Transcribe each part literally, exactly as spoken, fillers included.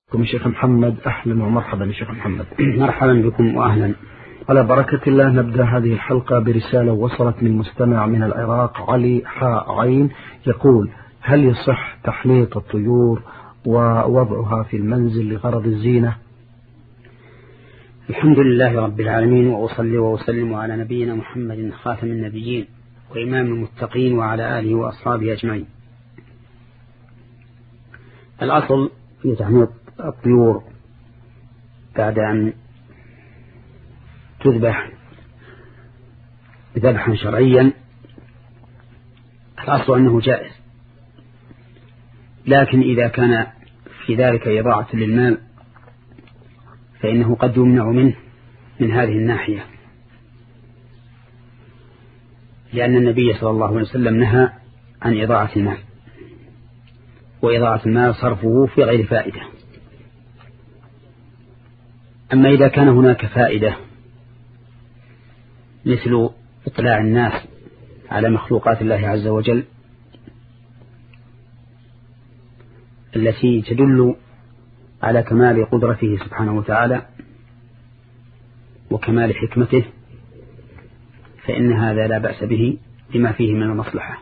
بكم شيخ محمد. أهلا ومرحبا يا شيخ محمد. مرحبا بكم وأهلا. على بركة الله نبدأ هذه الحلقة برسالة وصلت من مستمع من العراق علي حاء عين، يقول: هل يصح تحنيط الطيور ووضعها في المنزل لغرض الزينة؟ الحمد لله رب العالمين، وأصلي وأسلم على نبينا محمد خاتم النبيين وإمام المتقين وعلى آله وأصحابه أجمعين. الأصل في تحنيط الطيور بعد أن تذبح ذبحا شرعيا الأصل أنه جائز، لكن إذا كان في ذلك إضاعة للمال فإنه قد يمنع منه من هذه الناحية، لأن النبي صلى الله عليه وسلم نهى عن إضاعة المال، وإضاعة المال صرفه في غير فائدة. أما إذا كان هناك فائدة مثل إطلاع الناس على مخلوقات الله عز وجل التي تدل على كمال قدرته سبحانه وتعالى وكمال حكمته، فإن هذا لا بأس به لما فيه من المصلحة.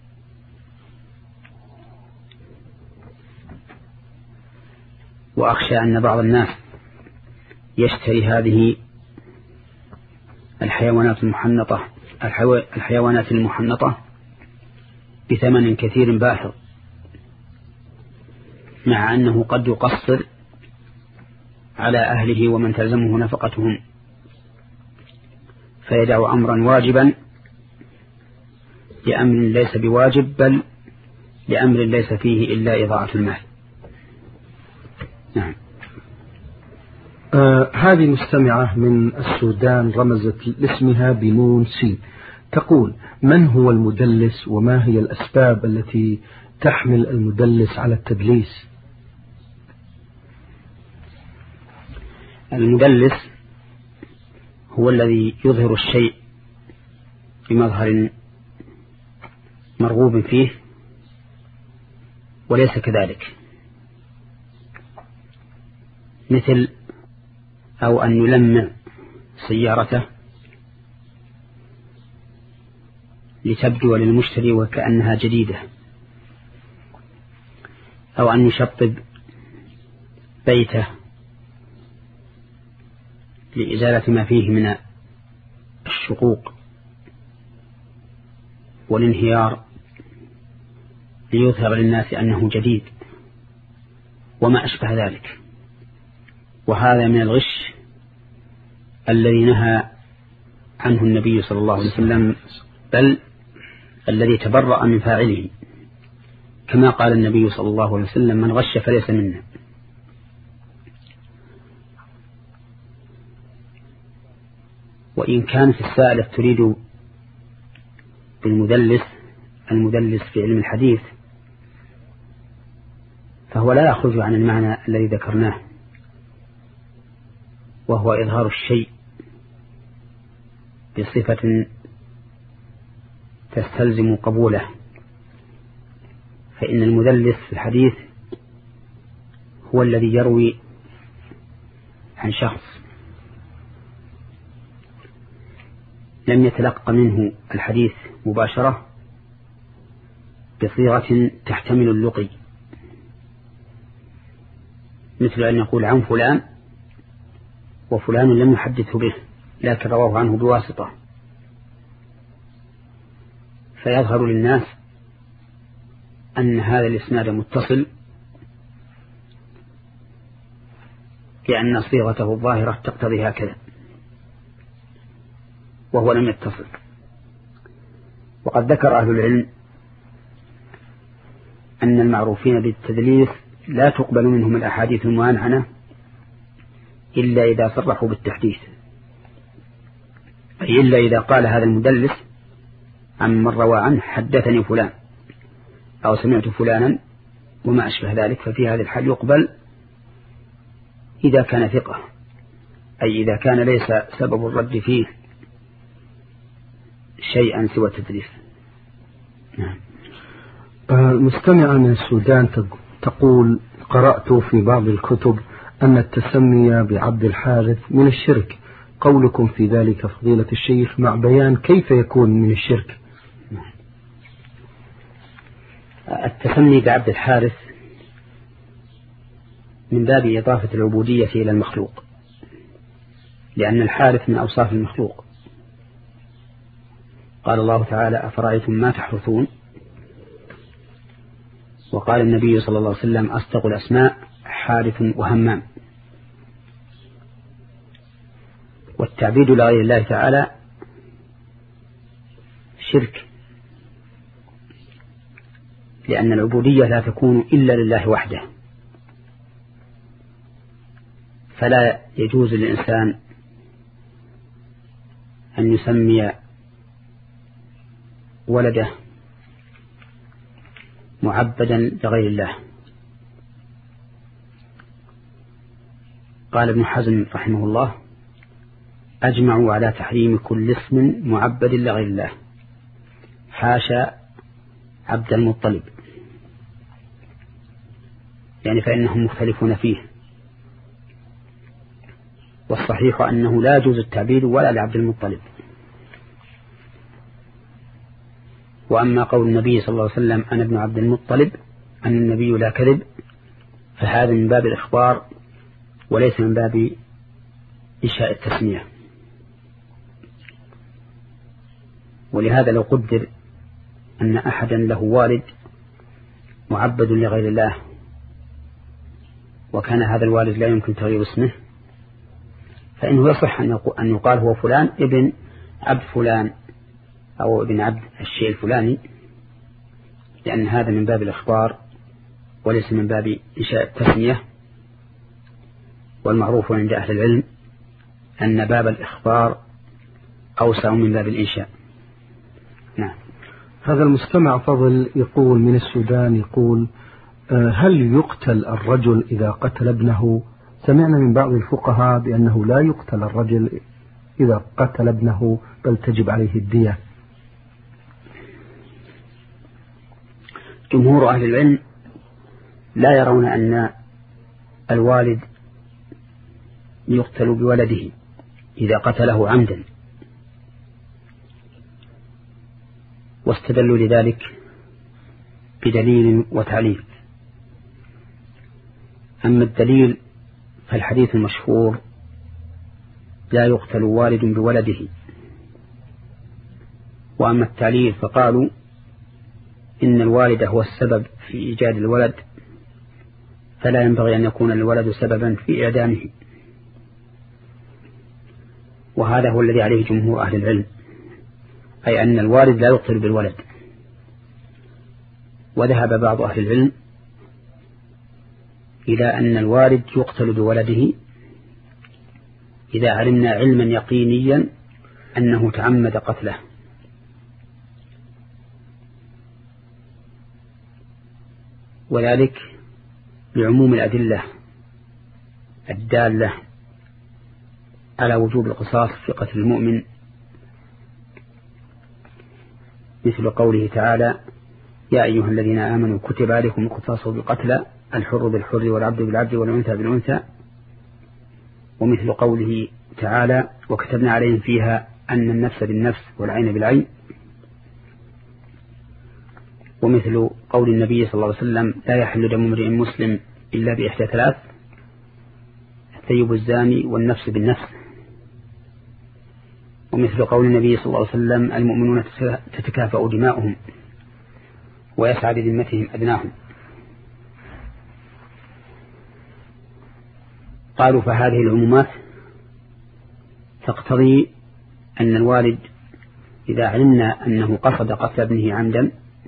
وأخشى أن بعض الناس يشتري هذه الحيوانات المحنطة الحيوانات المحنطة بثمن كثير باهظ، مع أنه قد يقصر على أهله ومن تلزمه نفقتهم، فيدع أمرا واجبا لأمر ليس بواجب، بل لأمر ليس فيه إلا إضاعة المال. نعم. آه هذه مستمعة من السودان رمزت لاسمها بنون سي، تقول: من هو المدلس وما هي الأسباب التي تحمل المدلس على التدليس؟ المدلس هو الذي يظهر الشيء بمظهر مرغوب فيه وليس كذلك، مثل أو أن يلمع سيارته لتبدو للمشتري وكأنها جديدة، أو أن يشطب بيته لإزالة ما فيه من الشقوق والانهيار ليظهر للناس أنه جديد وما أشبه ذلك. وهذا من الغش الذي نهى عنه النبي صلى الله عليه وسلم، بل الذي تبرأ من فاعله، كما قال النبي صلى الله عليه وسلم: من غش فليس منا. وإن كانت السائلة تريد بالمدلس المدلس في علم الحديث فهو لا يخرج عن المعنى الذي ذكرناه، وهو إظهار الشيء بصفة تستلزم قبوله. فإن المدلس في الحديث هو الذي يروي عن شخص لم يتلقى منه الحديث مباشرة بصيغة تحتمل اللقي، مثل أن يقول عن فلان وفلان لم يحدثه به لكن رواه عنه بواسطة، فيظهر للناس أن هذا الإسناد متصل لأن صيغته الظاهرة تقتضي هكذا وهو لم يتصل. وقد ذكر أهل العلم أن المعروفين بالتدليس لا تقبل منهم الأحاديث المعنعنة إلا إذا صرحوا بالتحديث، أي إلا إذا قال هذا المدلس عن من روى عنه: حدثني فلان أو سمعت فلانا وما أشبه ذلك، ففي هذه الحال يقبل إذا كان ثقة، أي إذا كان ليس سبب الرد فيه شيئا سوى التدليس. نعم. المستمعة من السودان تقول: قرأت في بعض الكتب أن التسمي بعبد الحارث من الشرك، قولكم في ذلك فضيلة الشيخ مع بيان كيف يكون من الشرك؟ التسمي بعبد الحارث من باب إضافة العبودية إلى المخلوق، لأن الحارث من أوصاف المخلوق. قال الله تعالى: أفرأيتم ما تحرثون. وقال النبي صلى الله عليه وسلم: أصدق الأسماء حارث وهمام. والتعبيد لغير الله تعالى شرك، لأن العبودية لا تكون إلا لله وحده، فلا يجوز للإنسان أن يسمي ولده معبدا لغير الله. قال ابن حزم رحمه الله: أجمعوا على تحريم كل اسم معبد لغير الله، حاشا عبد المطلب، يعني فإنهم مختلفون فيه. والصحيح أنه لا يجوز التعبيد ولا لعبد المطلب. وأما قول النبي صلى الله عليه وسلم: أنا ابن عبد المطلب، أن النبي لا كذب، فهذا من باب الإخبار وليس من باب إنشاء التسمية. ولهذا لو قدر أن أحدا له والد معبد لغير الله، وكان هذا الوالد لا يمكن تغيير اسمه، فإنه يصح أن يقال هو فلان ابن عبد فلان أو ابن عبد الشيء الفلاني، لأن هذا من باب الإخبار وليس من باب إنشاء التسمية. والمعروف عند أهل العلم أن باب الإخبار أوسع من باب الإنشاء. نعم. هذا المستمع فضل يقول من السودان، يقول: هل يقتل الرجل إذا قتل ابنه؟ سمعنا من بعض الفقهاء بأنه لا يقتل الرجل إذا قتل ابنه، بل تجب عليه الدية. جمهور أهل العلم لا يرون أن الوالد يقتل بولده إذا قتله عمدا، واستدلوا لذلك بدليل وتعليل. أما الدليل فالحديث المشهور: لا يقتل والد بولده. وأما التعليل فقالوا إن الوالد هو السبب في إيجاد الولد، فلا ينبغي أن يكون الولد سببا في إعدامه. وهذا هو الذي عليه جمهور أهل العلم، أي أن الوالد لا يقتل بالولد. وذهب بعض أهل العلم إلى أن الوالد يقتل بولده إذا علمنا علما يقينيا أنه تعمد قتله. وذلك لعموم الأدلة الدالة على وجوب القصاص في قتل المؤمن، مثل قوله تعالى: يا أيها الذين آمنوا كتب عليكم القصاص بالقتلى، الحر بالحر والعبد بالعبد والأنثى بالأنثى. ومثل قوله تعالى: وكتبنا عليهم فيها أن النفس بالنفس والعين بالعين. ومثل قول النبي صلى الله عليه وسلم: لا يحل دم امرئ مسلم إلا بإحدى ثلاث: الثيب الزاني والنفس بالنفس. ومثل قول النبي صلى الله عليه وسلم: المؤمنون تتكافأ دماؤهم ويسعى بذمتهم أدناهم. قالوا فهذه العمومات تقتضي أن الوالد إذا علمنا أنه قصد قتل ابنه عمدا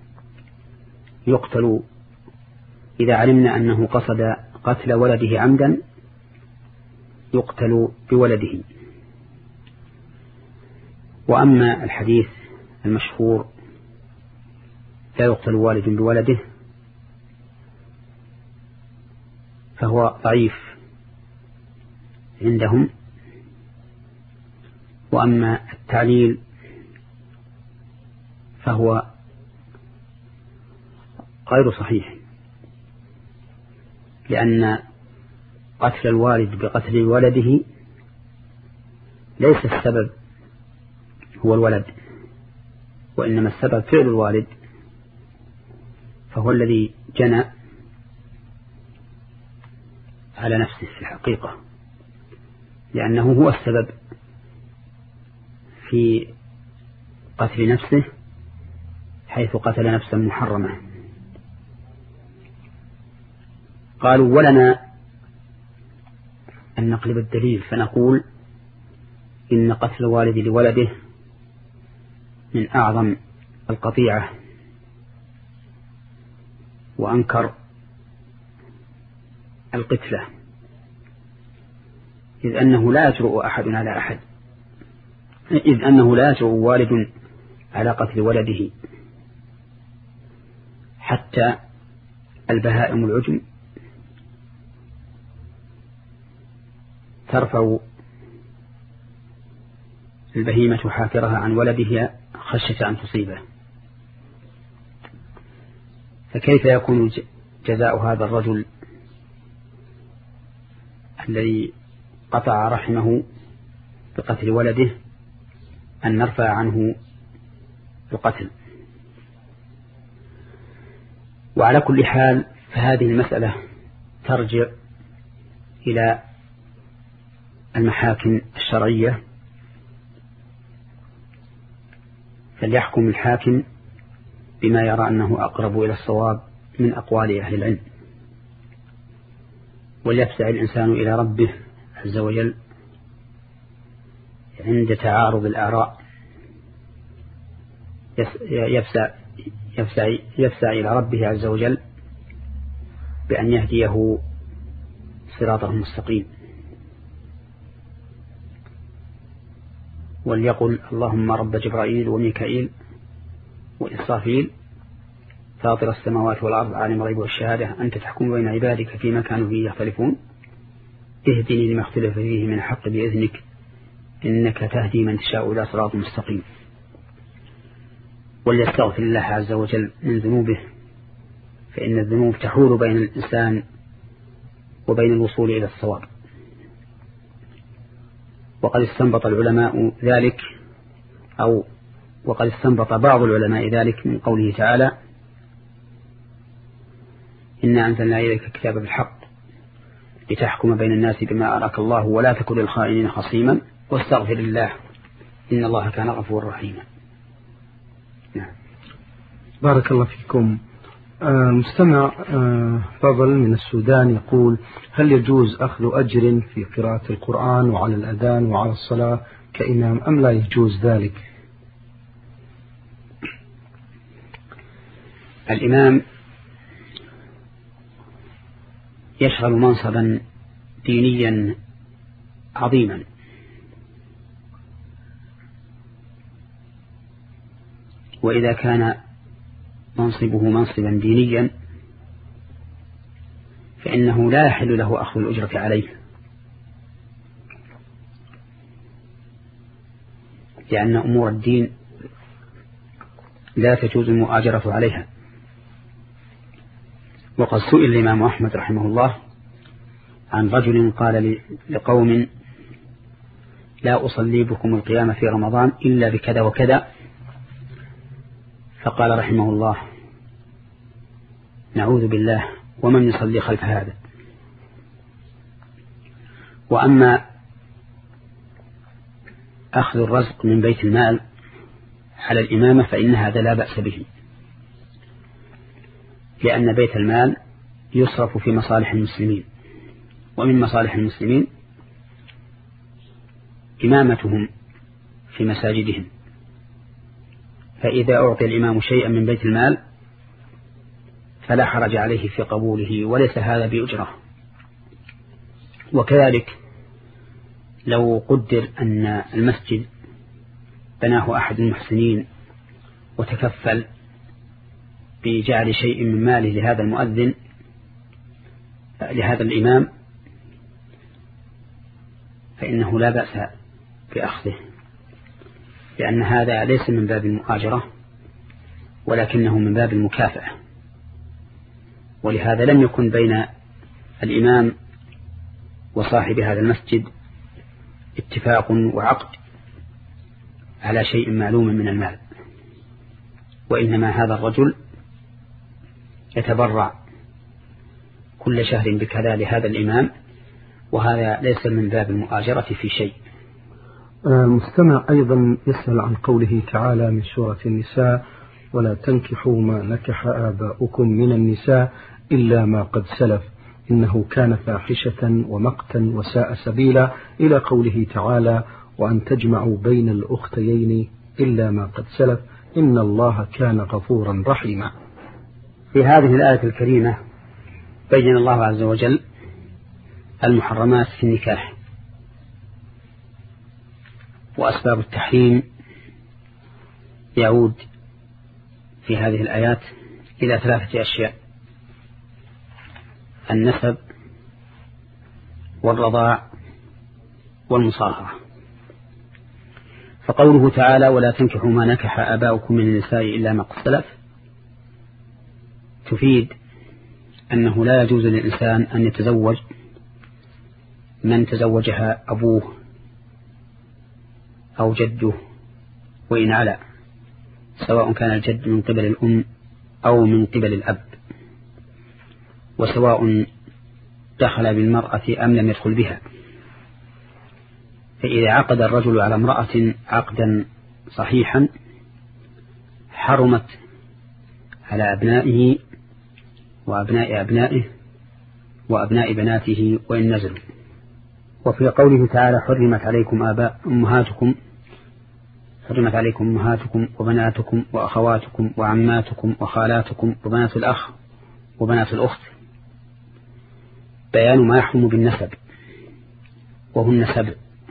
يقتل، إذا علمنا أنه قصد قتل ولده عمدا يقتل بولده. وأما الحديث المشهور: لا يقتل والد بولده، فهو ضعيف عندهم. وأما التعليل فهو غير صحيح، لأن قتل الوالد بقتل ولده ليس السبب هو الولد، وإنما السبب فعل الوالد، فهو الذي جنى على نفسه في الحقيقة، لأنه هو السبب في قتل نفسه حيث قتل نفسا محرمة. قالوا ولنا أن نقلب الدليل فنقول إن قتل الوالد لولده من أعظم القطيعة، وأنكر القتلة، إذ أنه لا يجرؤ أحد على أحد إذ أنه لا يجرؤ والد على قتل ولده، حتى البهائم العجم ترفع البهيمة حافرها عن ولدها خشية أن تصيبه، فكيف يكون جزاء هذا الرجل الذي قطع رحمه بقتل ولده أن نرفع عنه القتل؟ وعلى كل حال فهذه المسألة ترجع إلى المحاكم الشرعية، فليحكم الحاكم بما يرى أنه أقرب إلى الصواب من أقوال أهل العلم، وليفزع الإنسان إلى ربه عز وجل عند تعارض الآراء، يفزع, يفزع, يفزع إلى ربه عز وجل بأن يهديه صراطه المستقيم، وليقل اللهم رب جبرائيل وميكائيل وإسرافيل فاطر السماوات والأرض عالم الغيب والشهادة أنت تحكم بين عبادك فيما كانوا فيه يختلفون اهدني لما اختلف فيه من الحق بإذنك إنك تهدي من تشاء إلى صراط مستقيم. وليستغفر الله عز وجل من ذنوبه، فإن الذنوب تحول بين الإنسان وبين الوصول إلى الصواب. وقد استنبط العلماء ذلك أو وقد استنبط بعض العلماء ذلك من قوله تعالى إنا أنزلنا إليك الكتاب بالحق لتحكم بين الناس بما أراك الله ولا تكن للخائنين خصيما واستغفر الله إن الله كان غفورا رحيما. نعم. بارك الله فيكم. آه مستمع آه فضل من السودان يقول هل يجوز أخذ أجر في قراءة القرآن وعلى الأذان وعلى الصلاة كإمام أم لا يجوز ذلك؟ الإمام يشغل منصبا دينيا عظيما، وإذا كان منصبه منصبا دينيا فإنه لا يحل له أخذ الأجرة عليه، لأن أمور الدين لا تجوز المؤاجرة عليها. وقد سئل الإمام أحمد رحمه الله عن رجل قال لقوم لا أصلي بكم القيام في رمضان إلا بكذا وكذا، فقال رحمه الله نعوذ بالله ومن يصلي خلف هذا. وأما أخذ الرزق من بيت المال على الإمامة فإن هذا لا بأس به، لأن بيت المال يصرف في مصالح المسلمين، ومن مصالح المسلمين إمامتهم في مساجدهم، فإذا أعطي الإمام شيئا من بيت المال فلا حرج عليه في قبوله، وليس هذا بأجرة. وكذلك لو قدر أن المسجد بناه أحد المحسنين وتكفل بجعل شيء من ماله لهذا المؤذن لهذا الإمام فإنه لا بأس بأخذه، لأن هذا ليس من باب المؤاجرة ولكنه من باب المكافأة. ولهذا لم يكن بين الإمام وصاحب هذا المسجد اتفاق وعقد على شيء معلوم من المال، وإنما هذا الرجل يتبرع كل شهر بكذا لهذا الإمام، وهذا ليس من باب المؤاجرة في شيء. المستمع أيضا يسأل عن قوله تعالى من سورة النساء: ولا تنكحوا ما نكح آباؤكم من النساء إلا ما قد سلف إنه كان فاحشة ومقتا وساء سبيلا، إلى قوله تعالى: وأن تجمعوا بين الأختيين إلا ما قد سلف إن الله كان غفورا رحيما. في هذه الآية الكريمة بين الله عز وجل المحرمات في النكاح، وأسباب التحريم يعود في هذه الآيات إلى ثلاثة أشياء: النسب والرضاع والمصاهرة. فقوله تعالى: ولا تنكحوا ما نكح آباؤكم من النساء إلا ما قد سلف، تفيد أنه لا يجوز للإنسان أن يتزوج من تزوجها أبوه أو جده وإن علا، سواء كان الجد من قبل الأم أو من قبل الأب، وسواء دخل بالمرأة أم لم يدخل بها. فإذا عقد الرجل على امرأة عقدا صحيحا حرمت على أبنائه وأبناء أبنائه وأبناء بناته وإن نزلوا. وفي قوله تعالى: حرمت عليكم آباء أمهاتكم حرمت عليكم أمهاتكم وبناتكم وأخواتكم وعماتكم وخالاتكم وبنات الأخ وبنات الأخت، بيان ما يحرم بالنسب، وهن سبع: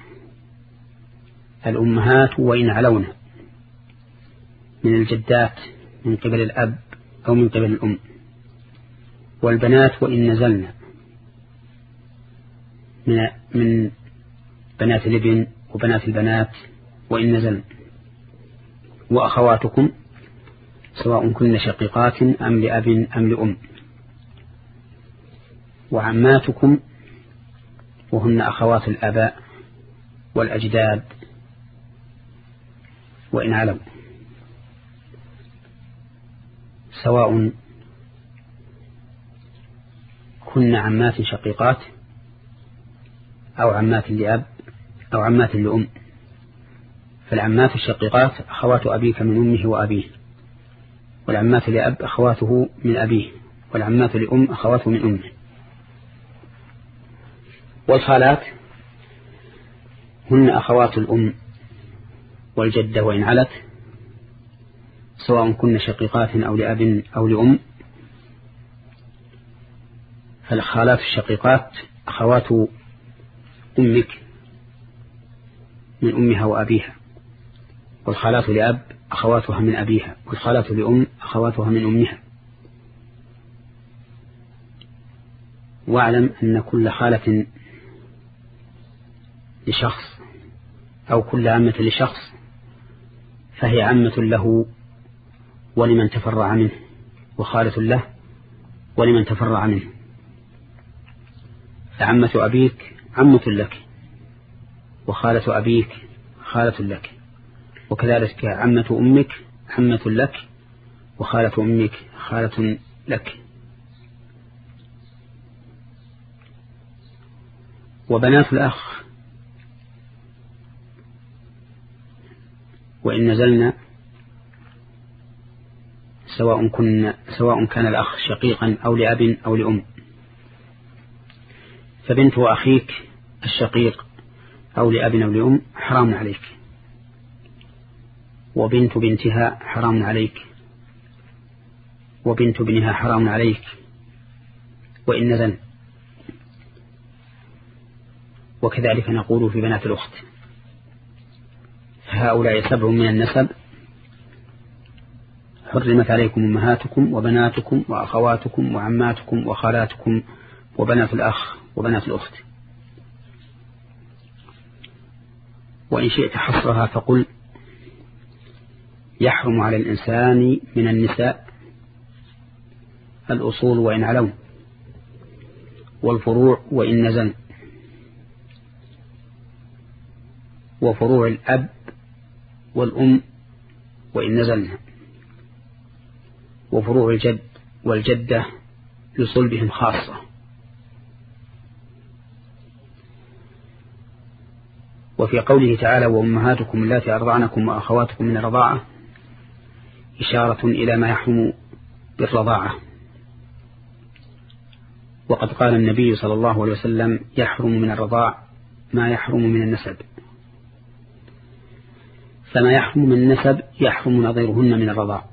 الأمهات وإن علون، من الجدات من قبل الأب أو من قبل الأم، والبنات وإن نزلن، من من بنات الابن وبنات البنات وإن نزلن، وأخواتكم سواء كن شقيقات أم لأب أم لأم، وعماتكم وهن أخوات الآباء والأجداد وإن علوا، سواء كن عمات شقيقات أو عمات لأب أو عمات لأم. فالعمات الشقيقات أخوات أبيك من أمه وأبيه، والعمات لأب أخواته من أبيه، والعمات لأم أخواته من أمه. والخالات هن أخوات الأم والجدة وإن علت، سواء كن شقيقات أو لأب أو لأم. فالخالات الشقيقات أخوات أمك من أمها وأبيها، والخالات لأب أخواتها من أبيها، والخالات لأم أخواتها من أمها. واعلم أن كل خالة لشخص أو كل عمة لشخص فهي عمة له ولمن تفرع منه، وخالة له ولمن تفرع منه. فعمة أبيك عمة لك، وخالة أبيك خالة لك، وكذلك عمة أمك عمة لك، وخالة أمك خالة لك. وبنات الأخ وإن نزلنا، سواء كن سواء كان الأخ شقيقا أو لأب أو لأم. فبنت أخيك الشقيق أو لأب أو لأم حرام عليك، وبنت بنتها حرام عليك، وبنت ابنها حرام عليك وإن نزل. وكذلك نقول في بنات الأخت، فهؤلاء سبع من النسب: حرمت عليكم أمهاتكم وبناتكم وأخواتكم وعماتكم وخالاتكم وبنات الأخ وبنات الأخت. وإن شئت حصرها فقل: يحرم على الإنسان من النساء الأصول وإن علون، والفروع وإن نزل، وفروع الأب والأم وإن نزلنا، وفروع الجد والجدة لصلبهم خاصة. وفي قوله تعالى وأمهاتكم اللاتي أرضعنكم وأخواتكم من الرضاعة إشارة إلى ما يحرم بالرضاعة. وقد قال النبي صلى الله عليه وسلم يحرم من الرضاع ما يحرم من النسب، فما يحرم من النسب يحرم نظيرهن من الرضاع،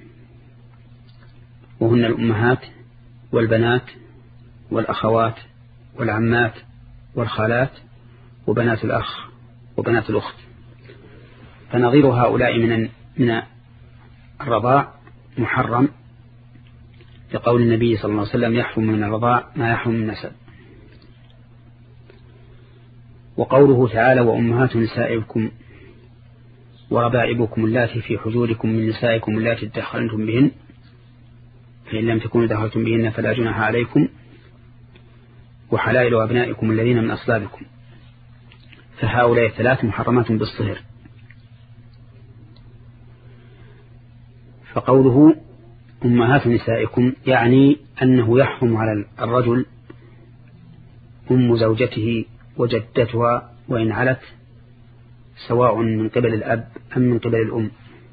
وهن الأمهات والبنات والأخوات والعمات والخالات وبنات الأخ وبنات الأخت، فنظير هؤلاء من من الرضاع محرم، لقول النبي صلى الله عليه وسلم يحرم من الرضاع ما يحرم من النسب. وقوله تعالى وأمهات نسائكم وربائبكم اللاتي في حجوركم من نسائكم اللاتي دخلتم بهن فإن لم تكونوا دخلتم بهن فلا جناح عليكم وحلائل أبنائكم الذين من أصلابكم، فهؤلاء الثلاث محرمات بالصهر. فقوله أمهات نسائكم يعني أنه يحرم على الرجل أم زوجته وجدتها وإن علت، سواء من قبل الأب أم من قبل الأم،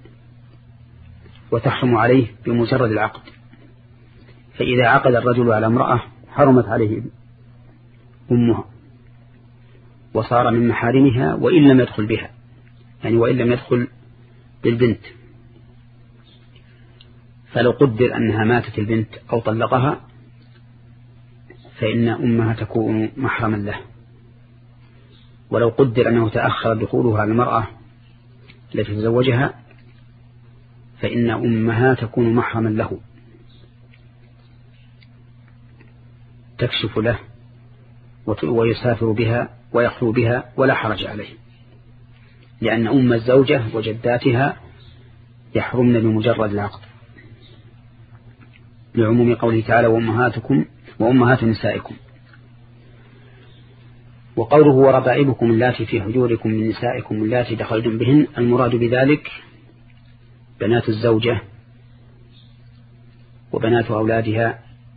وتحرم عليه بمجرد العقد. فإذا عقد الرجل على امرأة حرمت عليه أمها وصار من محارمها وإن لم يدخل بها، يعني وإن لم يدخل بالبنت. فلو قدر أنها ماتت البنت أو طلقها فإن أمها تكون محرما له، ولو قدر أنه تأخر دخولها على المرأة التي تزوجها فإن أمها تكون محرما له، تكشف له ويسافر بها ويخلو بها ولا حرج عليه، لأن أم الزوجة وجداتها يحرمن بمجرد العقد، لعموم قوله تعالى وأمهاتكم وأمهات نسائكم. وقوله وربائبكم اللاتي في حجوركم من نسائكم اللاتي دخلتم بهن، المراد بذلك بنات الزوجة وبنات أولادها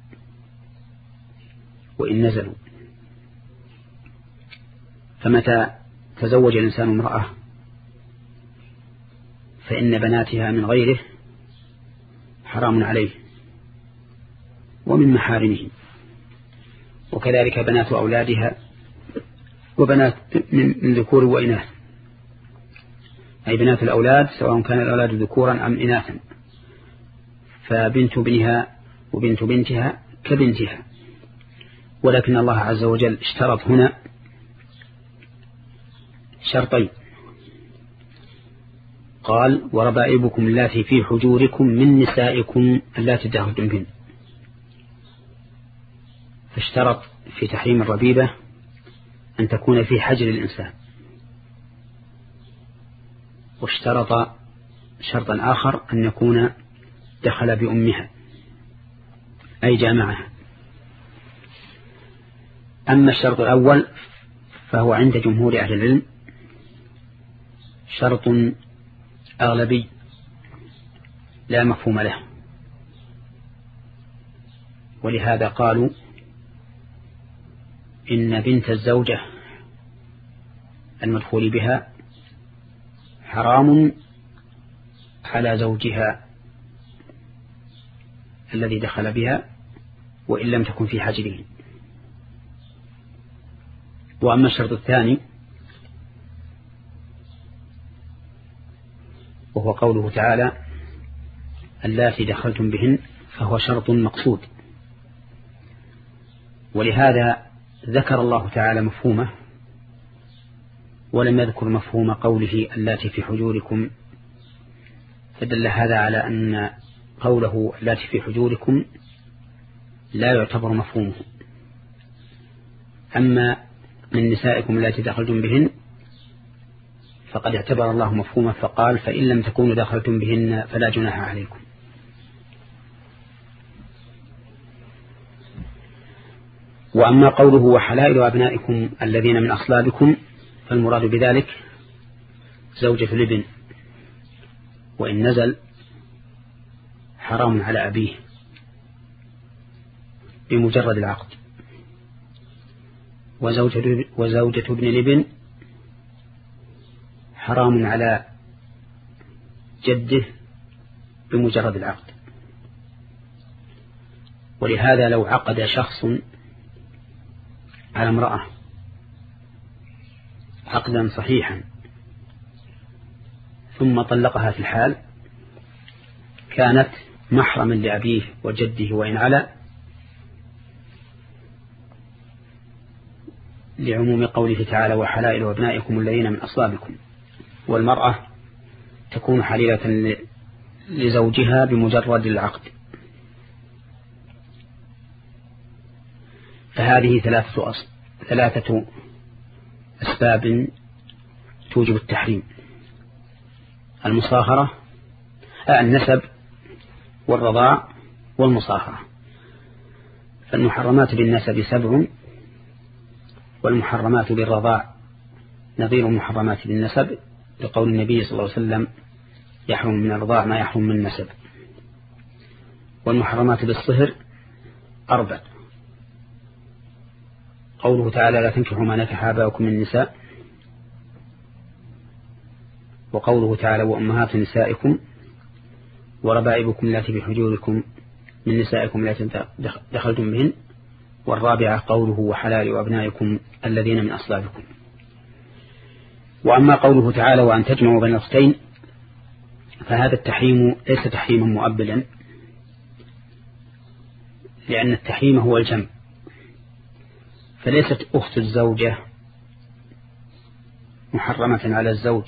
وإن نزلوا. فمتى تزوج الإنسان امرأة فإن بناتها من غيره حرام عليه ومن محارمه، وكذلك بنات أولادها وبنات من ذكور وإناث، أي بنات الأولاد سواء كان الأولاد ذكورا أم إناثا، فبنت ابنها وبنت بنتها كبنتها. ولكن الله عز وجل اشترط هنا شرطين، قال وربائبكم اللاتي في حجوركم من نسائكم اللاتي دخلتم بهن، فاشترط في تحريم الربيبة أن تكون في حجر الإنسان، واشترط شرطا آخر أن يكون دخل بأمها أي جامعها. أما الشرط الأول فهو عند جمهور أهل العلم شرط أغلبي لا مفهوم له، ولهذا قالوا إن بنت الزوجة المدخول بها حرام على زوجها الذي دخل بها وإن لم تكن في حجره. وأما الشرط الثاني وهو قوله تعالى اللاتي دخلتم بهن، فهو شرط مقصود، ولهذا ذكر الله تعالى مفهومه ولم يذكر مفهوم قوله اللاتي في حجوركم، فدل هذا على أن قوله اللاتي في حجوركم لا يعتبر مفهومه. أما من نسائكم اللاتي دخلتم بهن فقد اعتبر الله مفهومه فقال فإن لم تكونوا دخلتم بهن فلا جناح عليكم. وأما قوله وحلائل أبنائكم الذين من أصلابكم فالمراد بذلك زوجة الابن، وإن نزل حرام على أبيه بمجرد العقد، وزوجة, وزوجة ابن الابن حرام على جده بمجرد العقد. ولهذا لو عقد شخص على امرأة عقدا صحيحا ثم طلقها في الحال كانت محرما لأبيه وجده وإن علا، لعموم قوله تعالى وحلائل أبنائكم الذين من أصلابكم، والمرأة تكون حليلة لزوجها بمجرد العقد. فهذه ثلاثة أصل ثلاثة أسباب توجب التحريم: المصاهرة النسب والرضاع والمصاهرة. فالمحرمات بالنسب سبع، والمحرمات بالرضاع نظير المحرمات بالنسب، لقول النبي صلى الله عليه وسلم يحرم من الرضاع ما يحرم من النسب. والمحرمات بالصهر أربع، قوله تعالى لا تنكحوا ما نكح آباؤكم من النساء، وقوله تعالى وأمهات نسائكم وربائبكم التي في حجوركم من نسائكم التي دخلتم بهن، والرابعة قوله وحلال أبنائكم الذين من أصلابكم. وأما قوله تعالى وأن تجمعوا بين الأختين فهذا التحريم ليس تحريما مؤبلا، لأن التحريم هو الجمع، فليست أخت الزوجة محرمة على الزوج،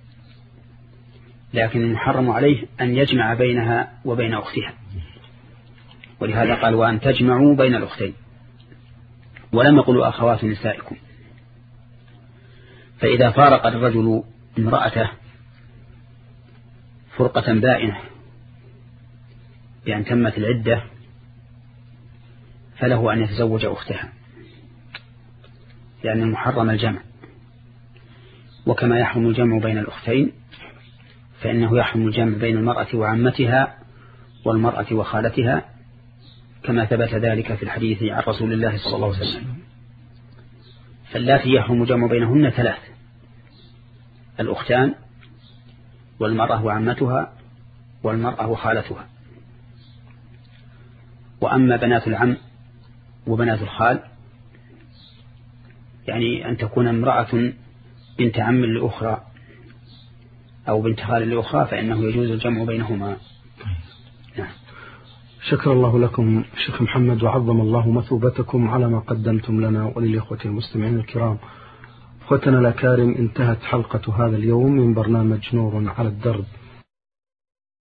لكن المحرم عليه أن يجمع بينها وبين أختها، ولهذا قال وأن تجمعوا بين الأختين، ولم يقلوا أخوات نسائكم. فإذا فارق الرجل امرأته فرقة بائنة بأن تمت العدة فله أن يتزوج أختها، لأن المحرم الجمع، وكما يحرم الجمع بين الأختين فإنه يحرم الجمع بين المرأة وعمتها والمرأة وخالتها، كما ثبت ذلك في الحديث عن رسول الله صلى الله عليه وسلم. فاللاتي يحرم الجمع بينهن ثلاث: الأختان والمرأة وعمتها والمرأة وخالتها. وأما بنات العم وبنات الخال، يعني أن تكون امرأة بنت عم لأخرى أو بنت خال لأخرى فإنه يجوز الجمع بينهما. نعم. شكر الله لكم شيخ محمد، وعظم الله مثوبتكم على ما قدمتم لنا وللإخوة المستمعين الكرام. أخوتنا الأكارم، انتهت حلقة هذا اليوم من برنامج نور على الدرب.